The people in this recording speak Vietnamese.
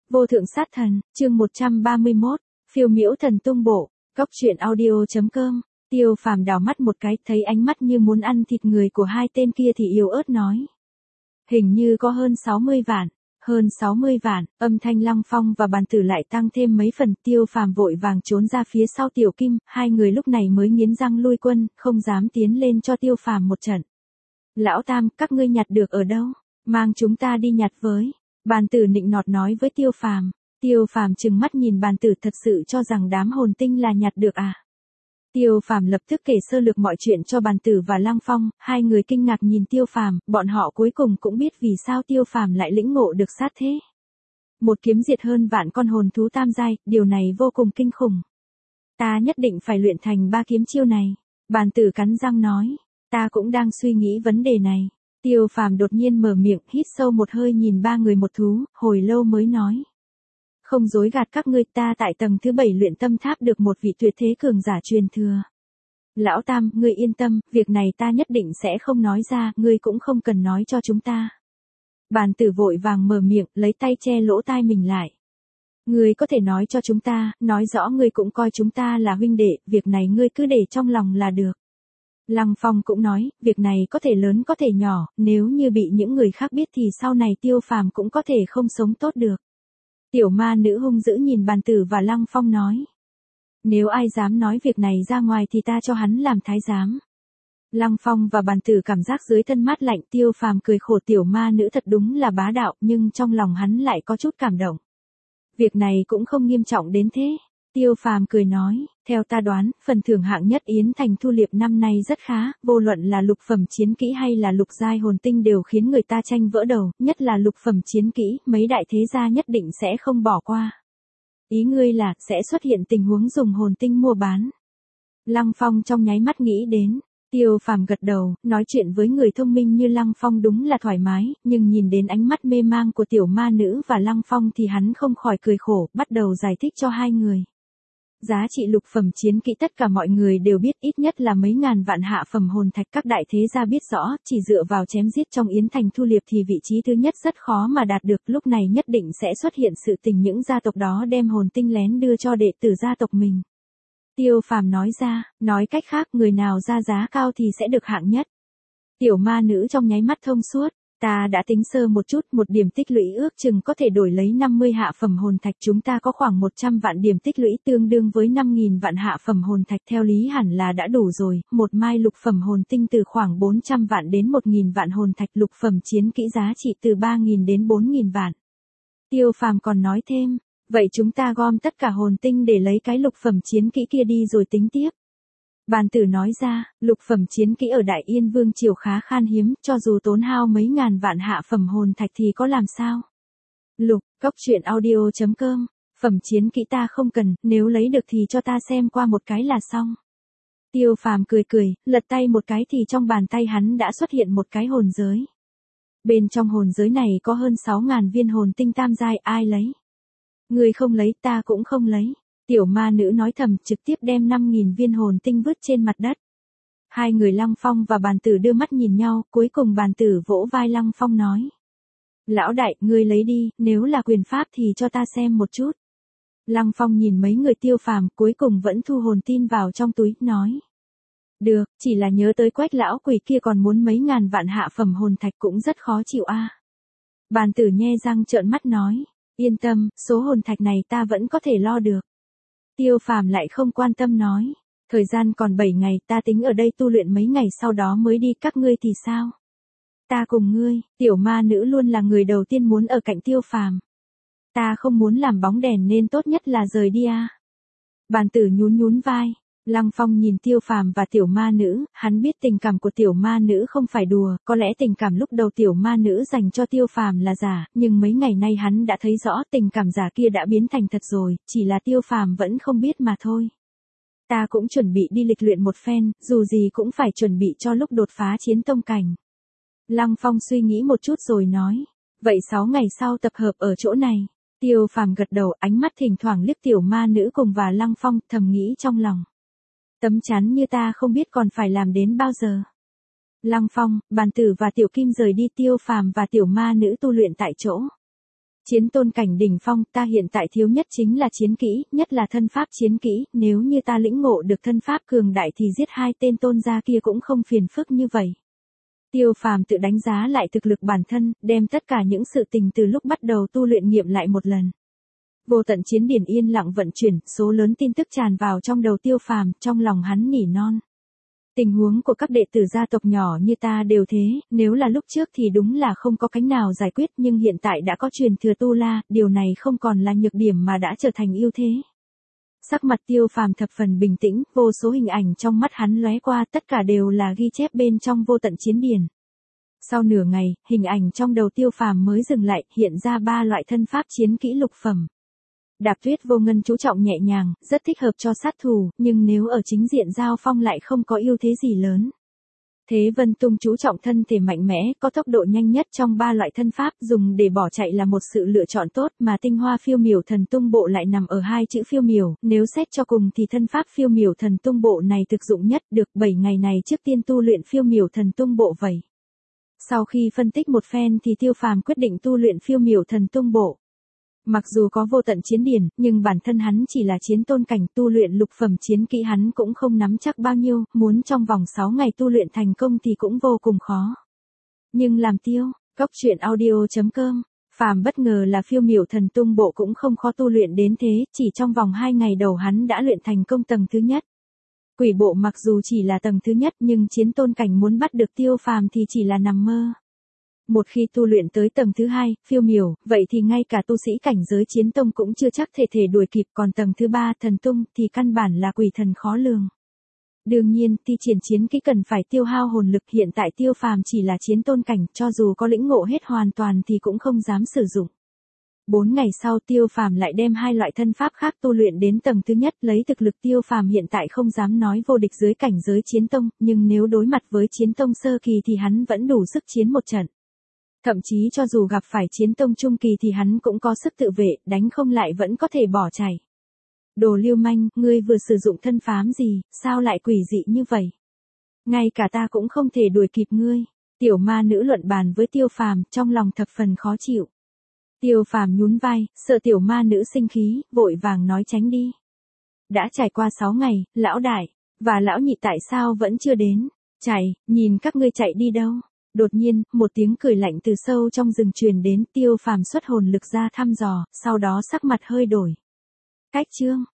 Vô thượng sát thần, chương 131, phiêu miễu thần tung bộ, cóc truyện audio.com. Tiêu Phàm đảo mắt một cái, thấy ánh mắt như muốn ăn thịt người của hai tên kia thì yếu ớt nói. Hình như có hơn 60 vạn. Hơn 60 vạn, âm thanh Lăng Phong và Bàn Tử lại tăng thêm mấy phần. Tiêu Phàm vội vàng trốn ra phía sau Tiểu Kim, hai người lúc này mới nghiến răng lui quân, không dám tiến lên cho Tiêu Phàm một trận. Lão Tam, các ngươi nhặt được ở đâu? Mang chúng ta đi nhặt với. Bàn Tử nịnh nọt nói với Tiêu Phàm. Tiêu Phàm trừng mắt nhìn Bàn Tử, thật sự cho rằng đám hồn tinh là nhặt được à? Tiêu Phàm lập tức kể sơ lược mọi chuyện cho Bàn Tử và Lăng Phong, hai người kinh ngạc nhìn Tiêu Phàm, bọn họ cuối cùng cũng biết vì sao Tiêu Phàm lại lĩnh ngộ được sát thế. Một kiếm diệt hơn vạn con hồn thú tam giai, điều này vô cùng kinh khủng. Ta nhất định phải luyện thành 3 kiếm chiêu này. Bàn Tử cắn răng nói, ta cũng đang suy nghĩ vấn đề này. Tiêu Phàm đột nhiên mở miệng, hít sâu một hơi nhìn ba người một thú, hồi lâu mới nói. Không dối gạt các ngươi, ta tại tầng thứ 7 luyện tâm tháp được một vị tuyệt thế cường giả truyền thừa. Lão Tam, ngươi yên tâm, việc này ta nhất định sẽ không nói ra, ngươi cũng không cần nói cho chúng ta. Bàn Tử vội vàng mở miệng, lấy tay che lỗ tai mình lại. Ngươi có thể nói cho chúng ta, nói rõ ngươi cũng coi chúng ta là huynh đệ, việc này ngươi cứ để trong lòng là được. Lăng Phong cũng nói, việc này có thể lớn có thể nhỏ, nếu như bị những người khác biết thì sau này Tiêu Phàm cũng có thể không sống tốt được. Tiểu ma nữ hung dữ nhìn Bàn Tử và Lăng Phong nói. Nếu ai dám nói việc này ra ngoài thì ta cho hắn làm thái giám. Lăng Phong và Bàn Tử cảm giác dưới thân mát lạnh. Tiêu Phàm cười khổ, tiểu ma nữ thật đúng là bá đạo, nhưng trong lòng hắn lại có chút cảm động. Việc này cũng không nghiêm trọng đến thế. Tiêu Phàm cười nói, theo ta đoán, phần thưởng hạng nhất Yến Thành thu liệp năm nay rất khá, vô luận là lục phẩm chiến kỹ hay là lục giai hồn tinh đều khiến người ta tranh vỡ đầu, nhất là lục phẩm chiến kỹ, mấy đại thế gia nhất định sẽ không bỏ qua. Ý ngươi là, sẽ xuất hiện tình huống dùng hồn tinh mua bán. Lăng Phong trong nháy mắt nghĩ đến. Tiêu Phàm gật đầu, nói chuyện với người thông minh như Lăng Phong đúng là thoải mái, nhưng nhìn đến ánh mắt mê mang của tiểu ma nữ và Lăng Phong thì hắn không khỏi cười khổ, bắt đầu giải thích cho hai người. Giá trị lục phẩm chiến kỹ tất cả mọi người đều biết, ít nhất là mấy ngàn vạn hạ phẩm hồn thạch, các đại thế gia biết rõ, chỉ dựa vào chém giết trong Yến Thành thu liệp thì vị trí thứ nhất rất khó mà đạt được, lúc này nhất định sẽ xuất hiện sự tình những gia tộc đó đem hồn tinh lén đưa cho đệ tử gia tộc mình. Tiêu Phàm nói ra, nói cách khác người nào ra giá cao thì sẽ được hạng nhất. Tiểu ma nữ trong nháy mắt thông suốt. Ta đã tính sơ một chút, một điểm tích lũy ước chừng có thể đổi lấy 50 hạ phẩm hồn thạch, chúng ta có khoảng 100 vạn điểm tích lũy tương đương với 5.000 vạn hạ phẩm hồn thạch, theo lý hẳn là đã đủ rồi, một mai lục phẩm hồn tinh từ khoảng 400 vạn đến 1.000 vạn hồn thạch, lục phẩm chiến kỹ giá trị từ 3.000 đến 4.000 vạn. Tiêu Phàm còn nói thêm, vậy chúng ta gom tất cả hồn tinh để lấy cái lục phẩm chiến kỹ kia đi rồi tính tiếp. Bàn Tử nói ra, lục phẩm chiến kỹ ở Đại Yên Vương triều khá khan hiếm, cho dù tốn hao mấy ngàn vạn hạ phẩm hồn thạch thì có làm sao. Lục, cóc truyện audio.com, phẩm chiến kỹ ta không cần, nếu lấy được thì cho ta xem qua một cái là xong. Tiêu Phàm cười cười, lật tay một cái thì trong bàn tay hắn đã xuất hiện một cái hồn giới. Bên trong hồn giới này có hơn 6.000 viên hồn tinh tam giai, ai lấy? Người không lấy, ta cũng không lấy. Tiểu ma nữ nói thầm, trực tiếp đem 5.000 viên hồn tinh vứt trên mặt đất. Hai người Lăng Phong và Bàn Tử đưa mắt nhìn nhau, cuối cùng Bàn Tử vỗ vai Lăng Phong nói. Lão đại, ngươi lấy đi, nếu là quyền pháp thì cho ta xem một chút. Lăng Phong nhìn mấy người Tiêu Phàm, cuối cùng vẫn thu hồn tin vào trong túi, nói. Được, chỉ là nhớ tới Quách lão quỷ kia còn muốn mấy ngàn vạn hạ phẩm hồn thạch cũng rất khó chịu a. Bàn Tử nhe răng trợn mắt nói. Yên tâm, số hồn thạch này ta vẫn có thể lo được. Tiêu Phàm lại không quan tâm nói, thời gian còn 7 ngày, ta tính ở đây tu luyện mấy ngày sau đó mới đi, các ngươi thì sao? Ta cùng ngươi. Tiểu ma nữ luôn là người đầu tiên muốn ở cạnh Tiêu Phàm. Ta không muốn làm bóng đèn nên tốt nhất là rời đi a. Bàn Tử nhún nhún vai. Lăng Phong nhìn Tiêu Phàm và tiểu ma nữ, hắn biết tình cảm của tiểu ma nữ không phải đùa, có lẽ tình cảm lúc đầu tiểu ma nữ dành cho Tiêu Phàm là giả, nhưng mấy ngày nay hắn đã thấy rõ tình cảm giả kia đã biến thành thật rồi, chỉ là Tiêu Phàm vẫn không biết mà thôi. Ta cũng chuẩn bị đi lịch luyện một phen, dù gì cũng phải chuẩn bị cho lúc đột phá chiến tông cảnh. Lăng Phong suy nghĩ một chút rồi nói, vậy 6 ngày sau tập hợp ở chỗ này. Tiêu Phàm gật đầu, ánh mắt thỉnh thoảng liếc tiểu ma nữ cùng và Lăng Phong, thầm nghĩ trong lòng. Tấm chắn như ta không biết còn phải làm đến bao giờ. Lăng Phong, Bàn Tử và Tiểu Kim rời đi, Tiêu Phàm và tiểu ma nữ tu luyện tại chỗ. Chiến tôn cảnh đỉnh phong, ta hiện tại thiếu nhất chính là chiến kỹ, nhất là thân pháp chiến kỹ, nếu như ta lĩnh ngộ được thân pháp cường đại thì giết hai tên tôn gia kia cũng không phiền phức như vậy. Tiêu Phàm tự đánh giá lại thực lực bản thân, đem tất cả những sự tình từ lúc bắt đầu tu luyện nghiệm lại một lần. Vô tận chiến điển yên lặng vận chuyển, số lớn tin tức tràn vào trong đầu Tiêu Phàm, trong lòng hắn nỉ non. Tình huống của các đệ tử gia tộc nhỏ như ta đều thế, nếu là lúc trước thì đúng là không có cách nào giải quyết, nhưng hiện tại đã có truyền thừa tu la, điều này không còn là nhược điểm mà đã trở thành ưu thế. Sắc mặt Tiêu Phàm thập phần bình tĩnh, vô số hình ảnh trong mắt hắn lóe qua, tất cả đều là ghi chép bên trong vô tận chiến điển. Sau nửa ngày, hình ảnh trong đầu Tiêu Phàm mới dừng lại, hiện ra 3 loại thân pháp chiến kỹ lục phẩm. Đạp Tuyết Vô Ngân chú trọng nhẹ nhàng, rất thích hợp cho sát thủ, nhưng nếu ở chính diện giao phong lại không có ưu thế gì lớn. Thế Vân Tung chú trọng thân thể mạnh mẽ, có tốc độ nhanh nhất trong 3 loại thân pháp, dùng để bỏ chạy là một sự lựa chọn tốt, mà tinh hoa Phiêu Miểu Thần Tung Bộ lại nằm ở 2 chữ phiêu miểu, nếu xét cho cùng thì thân pháp Phiêu Miểu Thần Tung Bộ này thực dụng nhất, được 7 ngày này trước tiên tu luyện Phiêu Miểu Thần Tung Bộ vậy. Sau khi phân tích một phen thì Tiêu Phàm quyết định tu luyện Phiêu Miểu Thần Tung Bộ. Mặc dù có vô tận chiến điển, nhưng bản thân hắn chỉ là chiến tôn cảnh, tu luyện lục phẩm chiến kỹ hắn cũng không nắm chắc bao nhiêu, muốn trong vòng 6 ngày tu luyện thành công thì cũng vô cùng khó. Nhưng làm tiêu, coctruyện.audio.com, Phàm bất ngờ là Phiêu Miểu Thần Tung Bộ cũng không khó tu luyện đến thế, chỉ trong vòng 2 ngày đầu hắn đã luyện thành công tầng thứ nhất. Quỷ bộ mặc dù chỉ là tầng thứ nhất nhưng chiến tôn cảnh muốn bắt được Tiêu Phàm thì chỉ là nằm mơ. Một khi tu luyện tới tầng thứ 2, phiêu miểu, vậy thì ngay cả tu sĩ cảnh giới chiến tông cũng chưa chắc thể đuổi kịp, còn tầng thứ 3, thần tung, thì căn bản là quỷ thần khó lường. Đương nhiên, thi triển chiến kỹ cần phải tiêu hao hồn lực, hiện tại Tiêu Phàm chỉ là chiến tôn cảnh, cho dù có lĩnh ngộ hết hoàn toàn thì cũng không dám sử dụng. 4 ngày sau Tiêu Phàm lại đem 2 loại thân pháp khác tu luyện đến tầng thứ nhất, lấy thực lực Tiêu Phàm hiện tại không dám nói vô địch dưới cảnh giới chiến tông, nhưng nếu đối mặt với chiến tông sơ kỳ thì hắn vẫn đủ sức chiến một trận. Thậm chí cho dù gặp phải chiến tông trung kỳ thì hắn cũng có sức tự vệ, đánh không lại vẫn có thể bỏ chạy. Đồ lưu manh, ngươi vừa sử dụng thân phám gì, sao lại quỷ dị như vậy? Ngay cả ta cũng không thể đuổi kịp ngươi. Tiểu ma nữ luận bàn với Tiêu Phàm, trong lòng thập phần khó chịu. Tiêu Phàm nhún vai, sợ tiểu ma nữ sinh khí, vội vàng nói tránh đi. Đã trải qua 6 ngày, lão đại, và lão nhị tại sao vẫn chưa đến? Chạy, nhìn các ngươi chạy đi đâu? Đột nhiên, một tiếng cười lạnh từ sâu trong rừng truyền đến, Tiêu Phàm xuất hồn lực ra thăm dò, sau đó sắc mặt hơi đổi. Cách chương